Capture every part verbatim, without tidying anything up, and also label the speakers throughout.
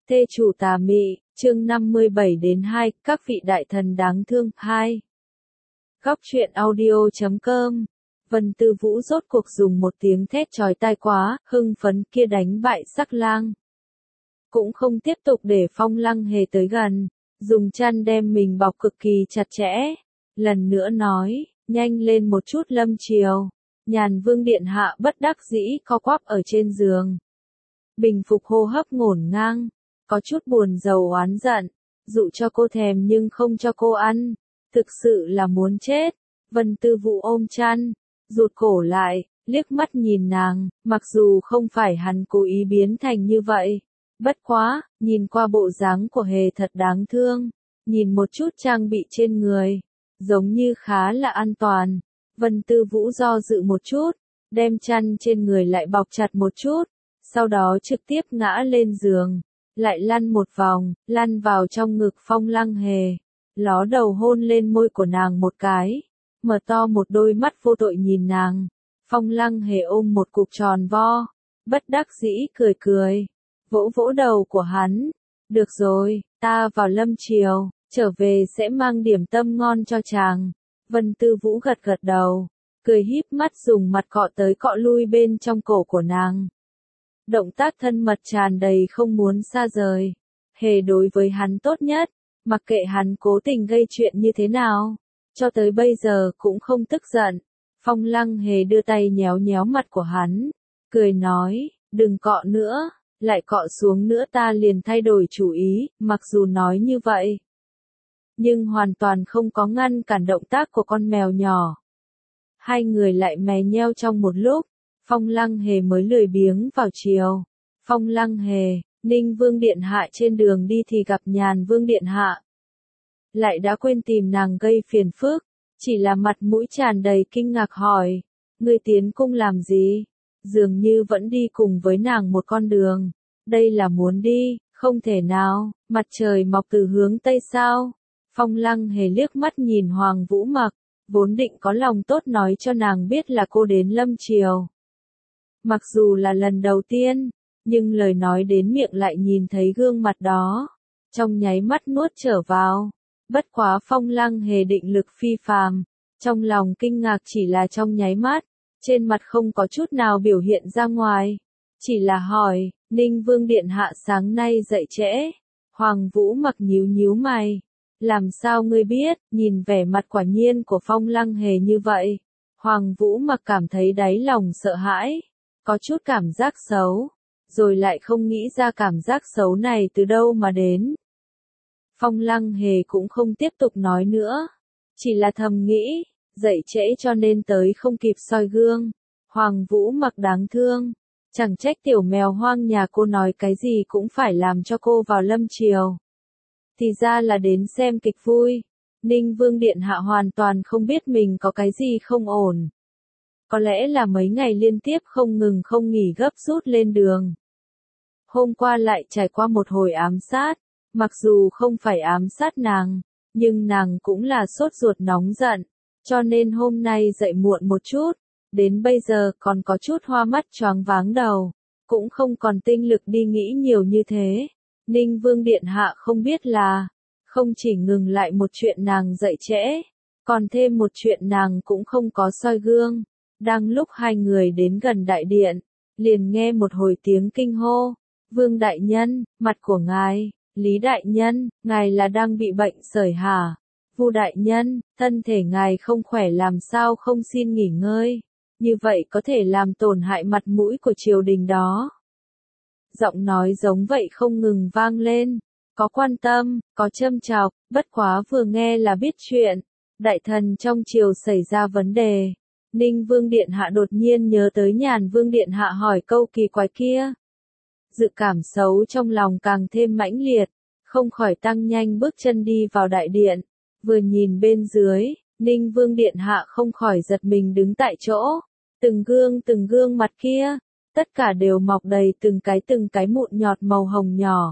Speaker 1: Thê chủ tà mị, chương năm mươi bảy đến hai, các vị đại thần đáng thương, hai. Góc truyện audio chấm com. Vân Tư Vũ rốt cuộc dùng một tiếng thét chói tai quá, hưng phấn kia đánh bại Sắc Lang. Cũng không tiếp tục để Phong Lăng Hề tới gần, dùng chăn đem mình bọc cực kỳ chặt chẽ. Lần nữa nói, nhanh lên một chút Lâm Triều. Nhàn Vương điện hạ bất đắc dĩ co quắp ở trên giường. Bình phục hô hấp ngổn ngang, có chút buồn rầu oán giận, dụ cho cô thèm nhưng không cho cô ăn, thực sự là muốn chết. Vân Tư Vũ ôm chăn, rụt cổ lại, liếc mắt nhìn nàng, mặc dù không phải hắn cố ý biến thành như vậy. Bất quá, nhìn qua bộ dáng của Hề thật đáng thương, nhìn một chút trang bị trên người, giống như khá là an toàn. Vân Tư Vũ do dự một chút, đem chăn trên người lại bọc chặt một chút, sau đó trực tiếp ngã lên giường, lại lăn một vòng, lăn vào trong ngực Phong Lăng Hề, ló đầu hôn lên môi của nàng một cái, mở to một đôi mắt vô tội nhìn nàng. Phong Lăng Hề ôm một cục tròn vo, bất đắc dĩ cười cười, vỗ vỗ đầu của hắn. Được rồi, ta vào Lâm Triều, trở về sẽ mang điểm tâm ngon cho chàng. Vân Tư Vũ gật gật đầu, cười híp mắt dùng mặt cọ tới cọ lui bên trong cổ của nàng. Động tác thân mật tràn đầy không muốn xa rời. Hề đối với hắn tốt nhất, mặc kệ hắn cố tình gây chuyện như thế nào, cho tới bây giờ cũng không tức giận. Phong Lăng Hề đưa tay nhéo nhéo mặt của hắn, cười nói, đừng cọ nữa, lại cọ xuống nữa ta liền thay đổi chủ ý. Mặc dù nói như vậy, nhưng hoàn toàn không có ngăn cản động tác của con mèo nhỏ. Hai người lại mè nheo trong một lúc, Phong Lăng Hề mới lười biếng vào chiều. Phong Lăng Hề, Ninh Vương điện hạ trên đường đi thì gặp Nhàn Vương điện hạ. Lại đã quên tìm nàng gây phiền phức, chỉ là mặt mũi tràn đầy kinh ngạc hỏi, ngươi tiến cung làm gì? Dường như vẫn đi cùng với nàng một con đường. Đây là muốn đi, không thể nào, mặt trời mọc từ hướng Tây sao? Phong Lăng Hề liếc mắt nhìn Hoàng Vũ Mặc, vốn định có lòng tốt nói cho nàng biết là cô đến Lâm Triều. Mặc dù là lần đầu tiên, nhưng lời nói đến miệng lại nhìn thấy gương mặt đó, trong nháy mắt nuốt trở vào. Bất quá Phong Lăng Hề định lực phi phàm, trong lòng kinh ngạc chỉ là trong nháy mắt, trên mặt không có chút nào biểu hiện ra ngoài, chỉ là hỏi, Ninh Vương điện hạ sáng nay dậy trễ. Hoàng Vũ Mặc nhíu nhíu mày, làm sao ngươi biết? Nhìn vẻ mặt quả nhiên của Phong Lăng Hề như vậy, Hoàng Vũ Mặc cảm thấy đáy lòng sợ hãi, có chút cảm giác xấu, rồi lại không nghĩ ra cảm giác xấu này từ đâu mà đến. Phong Lăng Hề cũng không tiếp tục nói nữa, chỉ là thầm nghĩ, dậy trễ cho nên tới không kịp soi gương. Hoàng Vũ Mặc đáng thương, chẳng trách tiểu mèo hoang nhà cô nói cái gì cũng phải làm cho cô vào Lâm Triều. Thì ra là đến xem kịch vui. Ninh Vương điện hạ hoàn toàn không biết mình có cái gì không ổn. Có lẽ là mấy ngày liên tiếp không ngừng không nghỉ gấp rút lên đường. Hôm qua lại trải qua một hồi ám sát, mặc dù không phải ám sát nàng, nhưng nàng cũng là sốt ruột nóng giận, cho nên hôm nay dậy muộn một chút, đến bây giờ còn có chút hoa mắt choáng váng đầu, cũng không còn tinh lực đi nghĩ nhiều như thế. Ninh Vương điện hạ không biết là, không chỉ ngừng lại một chuyện nàng dậy trễ, còn thêm một chuyện nàng cũng không có soi gương. Đang lúc hai người đến gần đại điện, liền nghe một hồi tiếng kinh hô, Vương đại nhân, mặt của ngài. Lý đại nhân, ngài là đang bị bệnh sởi hả? Vu đại nhân, thân thể ngài không khỏe làm sao không xin nghỉ ngơi, như vậy có thể làm tổn hại mặt mũi của triều đình đó. Giọng nói giống vậy không ngừng vang lên, có quan tâm, có châm chọc, bất quá vừa nghe là biết chuyện. Đại thần trong triều xảy ra vấn đề. Ninh Vương điện hạ đột nhiên nhớ tới Nhàn Vương điện hạ hỏi câu kỳ quái kia. Dự cảm xấu trong lòng càng thêm mãnh liệt, không khỏi tăng nhanh bước chân đi vào đại điện. Vừa nhìn bên dưới, Ninh Vương điện hạ không khỏi giật mình đứng tại chỗ. Từng gương từng gương mặt kia, tất cả đều mọc đầy từng cái từng cái mụn nhọt màu hồng nhỏ.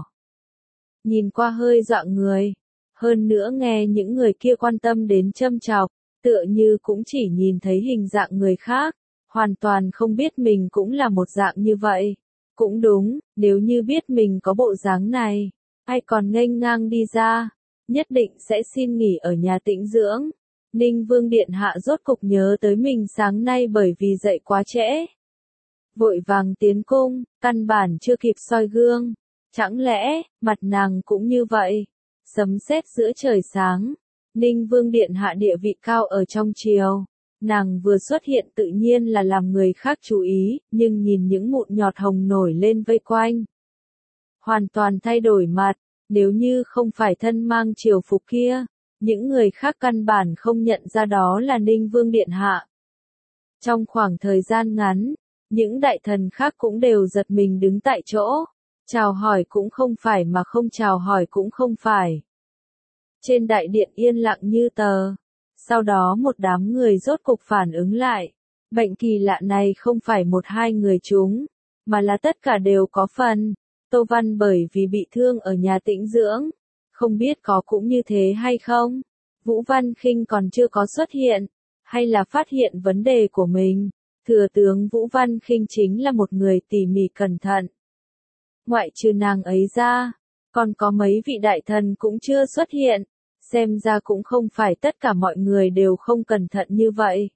Speaker 1: Nhìn qua hơi dọa người, hơn nữa nghe những người kia quan tâm đến châm chọc, tựa như cũng chỉ nhìn thấy hình dạng người khác, hoàn toàn không biết mình cũng là một dạng như vậy. Cũng đúng, nếu như biết mình có bộ dáng này, ai còn nghênh ngang đi ra, nhất định sẽ xin nghỉ ở nhà tĩnh dưỡng. Ninh Vương Điện Hạ rốt cục nhớ tới mình sáng nay bởi vì dậy quá trễ. Vội vàng tiến cung, căn bản chưa kịp soi gương. Chẳng lẽ, mặt nàng cũng như vậy? Sấm sét giữa trời sáng. Ninh Vương Điện Hạ địa vị cao ở trong triều. Nàng vừa xuất hiện tự nhiên là làm người khác chú ý, nhưng nhìn những mụn nhọt hồng nổi lên vây quanh. Hoàn toàn thay đổi mặt, nếu như không phải thân mang triều phục kia, những người khác căn bản không nhận ra đó là Ninh Vương Điện Hạ. Trong khoảng thời gian ngắn, những đại thần khác cũng đều giật mình đứng tại chỗ, chào hỏi cũng không phải mà không chào hỏi cũng không phải. Trên đại điện yên lặng như tờ. Sau đó một đám người rốt cục phản ứng lại. Bệnh kỳ lạ này không phải một hai người chúng, mà là tất cả đều có phần. Tô Văn bởi vì bị thương ở nhà tĩnh dưỡng. Không biết có cũng như thế hay không? Vũ Văn Khinh còn chưa có xuất hiện, hay là phát hiện vấn đề của mình. Thừa tướng Vũ Văn Khinh chính là một người tỉ mỉ cẩn thận. Ngoại trừ nàng ấy ra, còn có mấy vị đại thần cũng chưa xuất hiện. Xem ra cũng không phải tất cả mọi người đều không cẩn thận như vậy.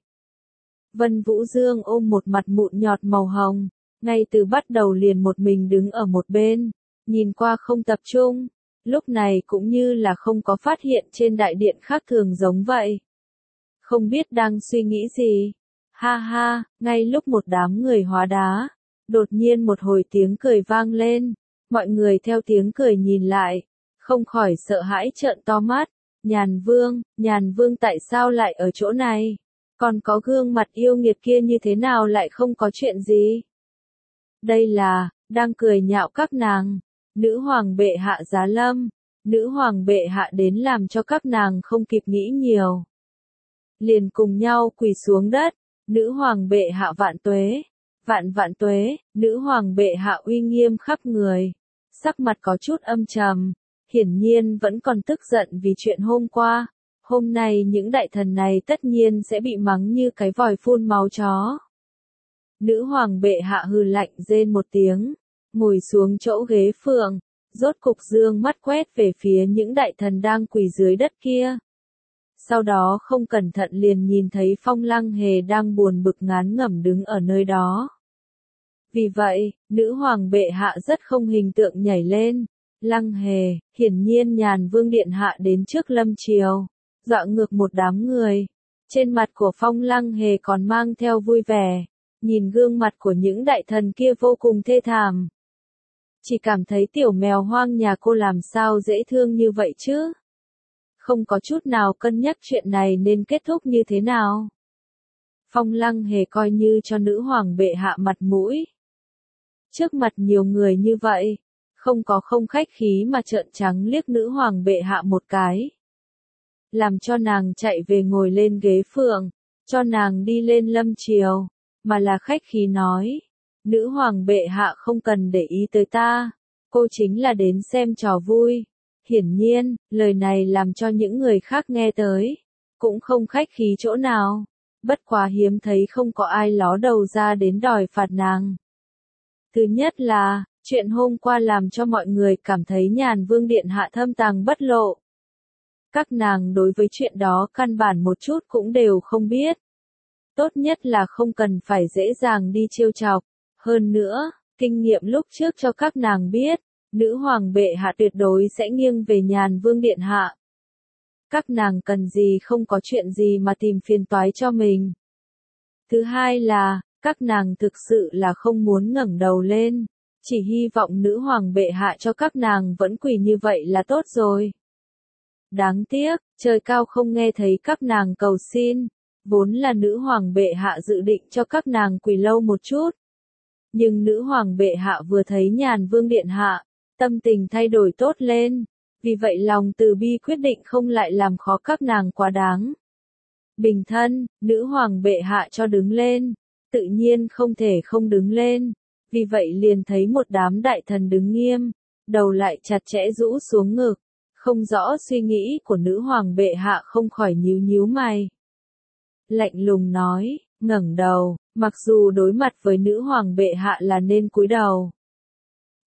Speaker 1: Vân Vũ Dương ôm một mặt mụn nhọt màu hồng, ngay từ bắt đầu liền một mình đứng ở một bên, nhìn qua không tập trung, lúc này cũng như là không có phát hiện trên đại điện khác thường giống vậy. Không biết đang suy nghĩ gì. Ha ha, ngay lúc một đám người hóa đá, đột nhiên một hồi tiếng cười vang lên, mọi người theo tiếng cười nhìn lại, không khỏi sợ hãi trợn to mắt. Nhàn Vương, Nhàn Vương tại sao lại ở chỗ này? Còn có gương mặt yêu nghiệt kia như thế nào lại không có chuyện gì? Đây là, đang cười nhạo các nàng. Nữ hoàng bệ hạ giá lâm. Nữ hoàng bệ hạ đến làm cho các nàng không kịp nghĩ nhiều. Liền cùng nhau quỳ xuống đất. Nữ hoàng bệ hạ vạn tuế. Vạn vạn tuế, nữ hoàng bệ hạ uy nghiêm khắp người. Sắc mặt có chút âm trầm. Hiển nhiên vẫn còn tức giận vì chuyện hôm qua. Hôm nay những đại thần này tất nhiên sẽ bị mắng như cái vòi phun máu chó. Nữ hoàng bệ hạ hừ lạnh rên một tiếng, ngồi xuống chỗ ghế phượng, rốt cục dương mắt quét về phía những đại thần đang quỳ dưới đất kia. Sau đó không cẩn thận liền nhìn thấy Phong Lăng Hề đang buồn bực ngán ngẩm đứng ở nơi đó. Vì vậy, nữ hoàng bệ hạ rất không hình tượng nhảy lên. Lăng Hề, hiển nhiên Nhàn Vương Điện Hạ đến trước lâm triều, dọa ngược một đám người. Trên mặt của Phong Lăng Hề còn mang theo vui vẻ, nhìn gương mặt của những đại thần kia vô cùng thê thảm. Chỉ cảm thấy tiểu mèo hoang nhà cô làm sao dễ thương như vậy chứ? Không có chút nào cân nhắc chuyện này nên kết thúc như thế nào. Phong Lăng Hề coi như cho nữ hoàng bệ hạ mặt mũi. Trước mặt nhiều người như vậy, không có không khách khí mà trợn trắng liếc nữ hoàng bệ hạ một cái. Làm cho nàng chạy về ngồi lên ghế phượng, cho nàng đi lên lâm triều, mà là khách khí nói. Nữ hoàng bệ hạ không cần để ý tới ta, cô chính là đến xem trò vui. Hiển nhiên, lời này làm cho những người khác nghe tới, cũng không khách khí chỗ nào. Bất quá hiếm thấy không có ai ló đầu ra đến đòi phạt nàng. Thứ nhất là, chuyện hôm qua làm cho mọi người cảm thấy Nhàn Vương Điện Hạ thâm tàng bất lộ. Các nàng đối với chuyện đó căn bản một chút cũng đều không biết. Tốt nhất là không cần phải dễ dàng đi trêu chọc. Hơn nữa, kinh nghiệm lúc trước cho các nàng biết, nữ hoàng bệ hạ tuyệt đối sẽ nghiêng về Nhàn Vương Điện Hạ. Các nàng cần gì không có chuyện gì mà tìm phiền toái cho mình. Thứ hai là, các nàng thực sự là không muốn ngẩng đầu lên, chỉ hy vọng nữ hoàng bệ hạ cho các nàng vẫn quỳ như vậy là tốt rồi. Đáng tiếc, trời cao không nghe thấy các nàng cầu xin, vốn là nữ hoàng bệ hạ dự định cho các nàng quỳ lâu một chút. Nhưng nữ hoàng bệ hạ vừa thấy Nhàn Vương Điện Hạ, tâm tình thay đổi tốt lên, vì vậy lòng từ bi quyết định không lại làm khó các nàng quá đáng. Bình thân, nữ hoàng bệ hạ cho đứng lên, tự nhiên không thể không đứng lên, vì vậy liền thấy một đám đại thần đứng nghiêm, đầu lại chặt chẽ rũ xuống ngực, không rõ suy nghĩ của nữ hoàng bệ hạ không khỏi nhíu nhíu mày. Lạnh lùng nói, ngẩng đầu, mặc dù đối mặt với nữ hoàng bệ hạ là nên cúi đầu,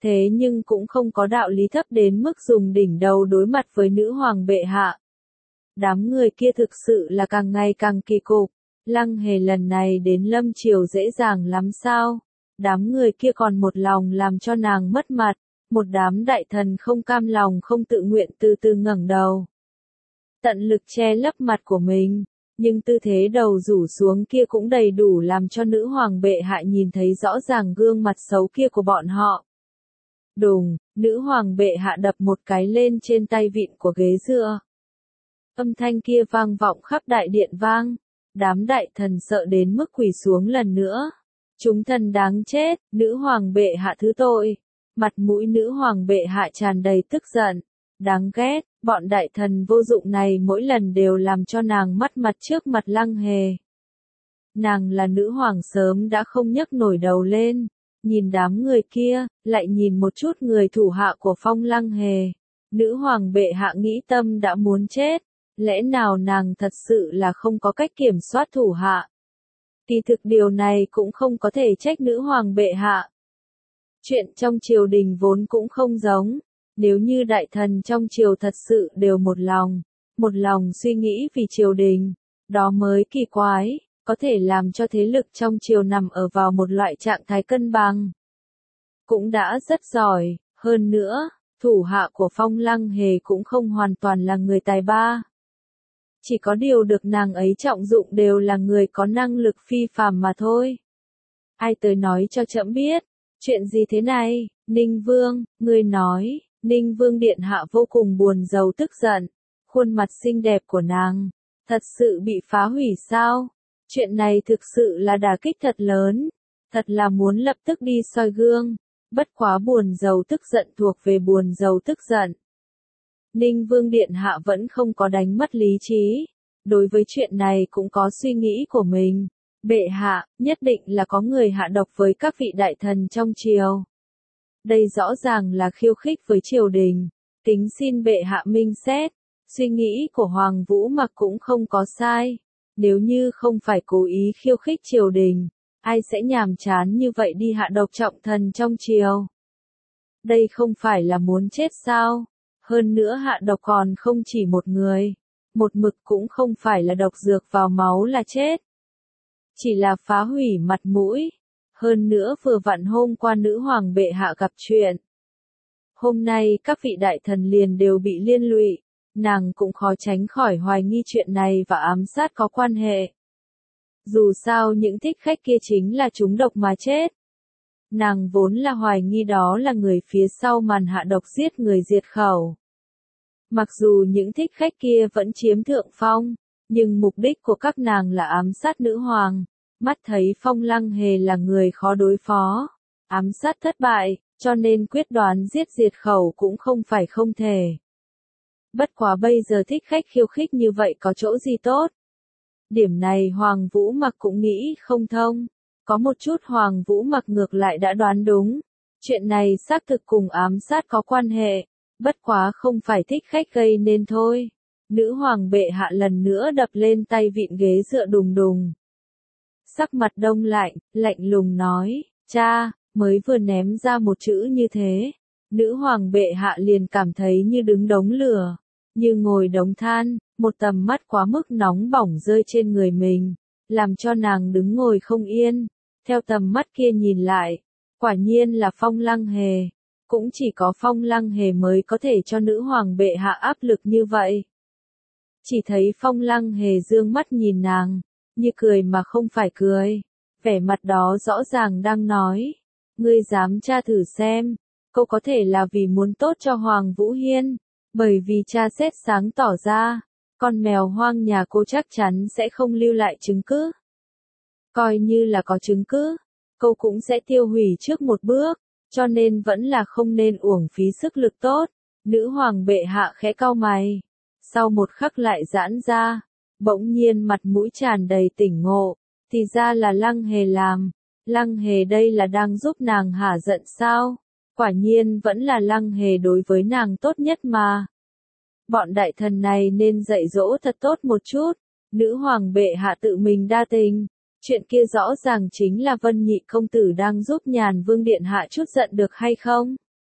Speaker 1: thế nhưng cũng không có đạo lý thấp đến mức dùng đỉnh đầu đối mặt với nữ hoàng bệ hạ. Đám người kia thực sự là càng ngày càng kỳ cục, Lăng Hề lần này đến Lâm Triều dễ dàng lắm sao? Đám người kia còn một lòng làm cho nàng mất mặt, một đám đại thần không cam lòng không tự nguyện từ từ ngẩng đầu. Tận lực che lấp mặt của mình, nhưng tư thế đầu rủ xuống kia cũng đầy đủ làm cho nữ hoàng bệ hạ nhìn thấy rõ ràng gương mặt xấu kia của bọn họ. Đùng, nữ hoàng bệ hạ đập một cái lên trên tay vịn của ghế dựa. Âm thanh kia vang vọng khắp đại điện vang, đám đại thần sợ đến mức quỳ xuống lần nữa. Chúng thần đáng chết, nữ hoàng bệ hạ thứ tội. Mặt mũi nữ hoàng bệ hạ tràn đầy tức giận. Đáng ghét, bọn đại thần vô dụng này mỗi lần đều làm cho nàng mất mặt trước mặt Lăng Hề. Nàng là nữ hoàng sớm đã không nhấc nổi đầu lên, nhìn đám người kia, lại nhìn một chút người thủ hạ của Phong Lăng Hề. Nữ hoàng bệ hạ nghĩ tâm đã muốn chết, lẽ nào nàng thật sự là không có cách kiểm soát thủ hạ. Kỳ thực điều này cũng không có thể trách nữ hoàng bệ hạ. Chuyện trong triều đình vốn cũng không giống. Nếu như đại thần trong triều thật sự đều một lòng, một lòng suy nghĩ vì triều đình, đó mới kỳ quái, có thể làm cho thế lực trong triều nằm ở vào một loại trạng thái cân bằng. Cũng đã rất giỏi, hơn nữa, thủ hạ của Phong Lăng Hề cũng không hoàn toàn là người tài ba. Chỉ có điều được nàng ấy trọng dụng đều là người có năng lực phi phàm mà thôi. Ai tới nói cho trẫm biết, chuyện gì thế này, Ninh Vương, ngươi nói. Ninh Vương điện hạ vô cùng buồn rầu tức giận, khuôn mặt xinh đẹp của nàng, thật sự bị phá hủy sao? Chuyện này thực sự là đả kích thật lớn, thật là muốn lập tức đi soi gương, bất quá buồn rầu tức giận thuộc về buồn rầu tức giận. Ninh Vương điện hạ vẫn không có đánh mất lý trí, đối với chuyện này cũng có suy nghĩ của mình. Bệ hạ, nhất định là có người hạ độc với các vị đại thần trong triều. Đây rõ ràng là khiêu khích với triều đình, kính xin bệ hạ minh xét, suy nghĩ của Hoàng Vũ Mặc cũng không có sai, nếu như không phải cố ý khiêu khích triều đình, ai sẽ nhàm chán như vậy đi hạ độc trọng thần trong triều. Đây không phải là muốn chết sao, hơn nữa hạ độc còn không chỉ một người, một mực cũng không phải là độc dược vào máu là chết, chỉ là phá hủy mặt mũi. Hơn nữa vừa vặn hôm qua nữ hoàng bệ hạ gặp chuyện. Hôm nay các vị đại thần liền đều bị liên lụy, nàng cũng khó tránh khỏi hoài nghi chuyện này và ám sát có quan hệ. Dù sao những thích khách kia chính là trúng độc mà chết. Nàng vốn là hoài nghi đó là người phía sau màn hạ độc giết người diệt khẩu. Mặc dù những thích khách kia vẫn chiếm thượng phong, nhưng mục đích của các nàng là ám sát nữ hoàng. Mắt thấy Phong Lăng Hề là người khó đối phó, ám sát thất bại, cho nên quyết đoán giết diệt khẩu cũng không phải không thể. Bất quá bây giờ thích khách khiêu khích như vậy có chỗ gì tốt? Điểm này Hoàng Vũ Mặc cũng nghĩ không thông, có một chút Hoàng Vũ Mặc ngược lại đã đoán đúng, chuyện này xác thực cùng ám sát có quan hệ, bất quá không phải thích khách gây nên thôi. Nữ hoàng bệ hạ lần nữa đập lên tay vịn ghế dựa đùng đùng. Sắc mặt đông lạnh, lạnh lùng nói, cha, mới vừa ném ra một chữ như thế. Nữ hoàng bệ hạ liền cảm thấy như đứng đống lửa, như ngồi đống than, một tầm mắt quá mức nóng bỏng rơi trên người mình, làm cho nàng đứng ngồi không yên. Theo tầm mắt kia nhìn lại, quả nhiên là Phong Lăng Hề. Cũng chỉ có Phong Lăng Hề mới có thể cho nữ hoàng bệ hạ áp lực như vậy. Chỉ thấy Phong Lăng Hề dương mắt nhìn nàng, như cười mà không phải cười, vẻ mặt đó rõ ràng đang nói, ngươi dám tra thử xem, cô có thể là vì muốn tốt cho Hoàng Vũ Hiên, bởi vì cha xét sáng tỏ ra, con mèo hoang nhà cô chắc chắn sẽ không lưu lại chứng cứ. Coi như là có chứng cứ, cô cũng sẽ tiêu hủy trước một bước, cho nên vẫn là không nên uổng phí sức lực tốt. Nữ hoàng bệ hạ khẽ cau mày, sau một khắc lại giãn ra. Bỗng nhiên mặt mũi tràn đầy tỉnh ngộ, thì ra là Lăng Hề làm. Lăng Hề đây là đang giúp nàng hả giận sao? Quả nhiên vẫn là Lăng Hề đối với nàng tốt nhất mà. Bọn đại thần này nên dạy dỗ thật tốt một chút. Nữ hoàng bệ hạ tự mình đa tình. Chuyện kia rõ ràng chính là Vân Nhị công tử đang giúp Nhàn Vương điện hạ chút giận được hay không?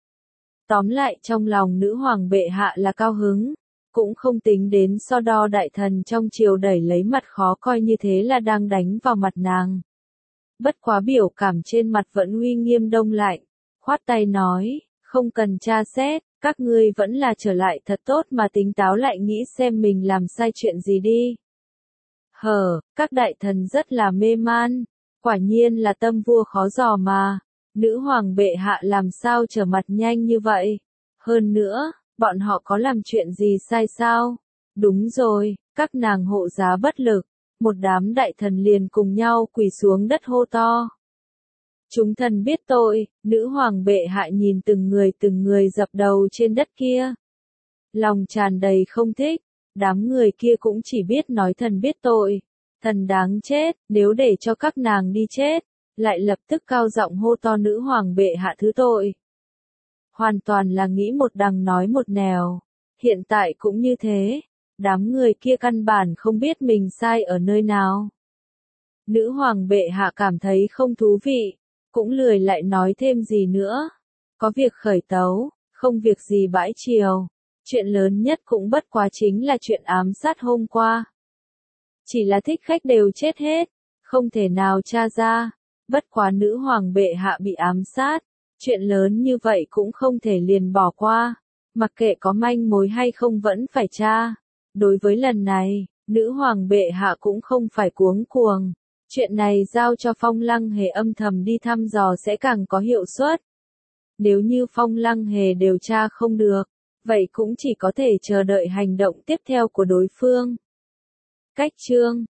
Speaker 1: Tóm lại trong lòng nữ hoàng bệ hạ là cao hứng, cũng không tính đến so đo đại thần trong triều đẩy lấy mặt khó coi như thế là đang đánh vào mặt nàng. Bất quá biểu cảm trên mặt vẫn uy nghiêm đông lạnh, khoát tay nói, không cần tra xét, các ngươi vẫn là trở lại thật tốt mà tính táo lại nghĩ xem mình làm sai chuyện gì đi. Hờ, các đại thần rất là mê man, quả nhiên là tâm vua khó dò mà, nữ hoàng bệ hạ làm sao trở mặt nhanh như vậy. Hơn nữa, bọn họ có làm chuyện gì sai sao? Đúng rồi, các nàng hộ giá bất lực, một đám đại thần liền cùng nhau quỳ xuống đất hô to. Chúng thần biết tội, nữ hoàng bệ hạ nhìn từng người từng người dập đầu trên đất kia. Lòng tràn đầy không thích, đám người kia cũng chỉ biết nói thần biết tội, thần đáng chết, nếu để cho các nàng đi chết, lại lập tức cao giọng hô to nữ hoàng bệ hạ thứ tội. Hoàn toàn là nghĩ một đằng nói một nẻo, hiện tại cũng như thế, đám người kia căn bản không biết mình sai ở nơi nào. Nữ hoàng bệ hạ cảm thấy không thú vị, cũng lười lại nói thêm gì nữa. Có việc khởi tấu, không việc gì bãi triều. Chuyện lớn nhất cũng bất quá chính là chuyện ám sát hôm qua. Chỉ là thích khách đều chết hết, không thể nào tra ra. Bất quá nữ hoàng bệ hạ bị ám sát, chuyện lớn như vậy cũng không thể liền bỏ qua. Mặc kệ có manh mối hay không vẫn phải tra. Đối với lần này, nữ hoàng bệ hạ cũng không phải cuống cuồng. Chuyện này giao cho Phong Lăng Hề âm thầm đi thăm dò sẽ càng có hiệu suất. Nếu như Phong Lăng Hề điều tra không được, vậy cũng chỉ có thể chờ đợi hành động tiếp theo của đối phương. Cách chương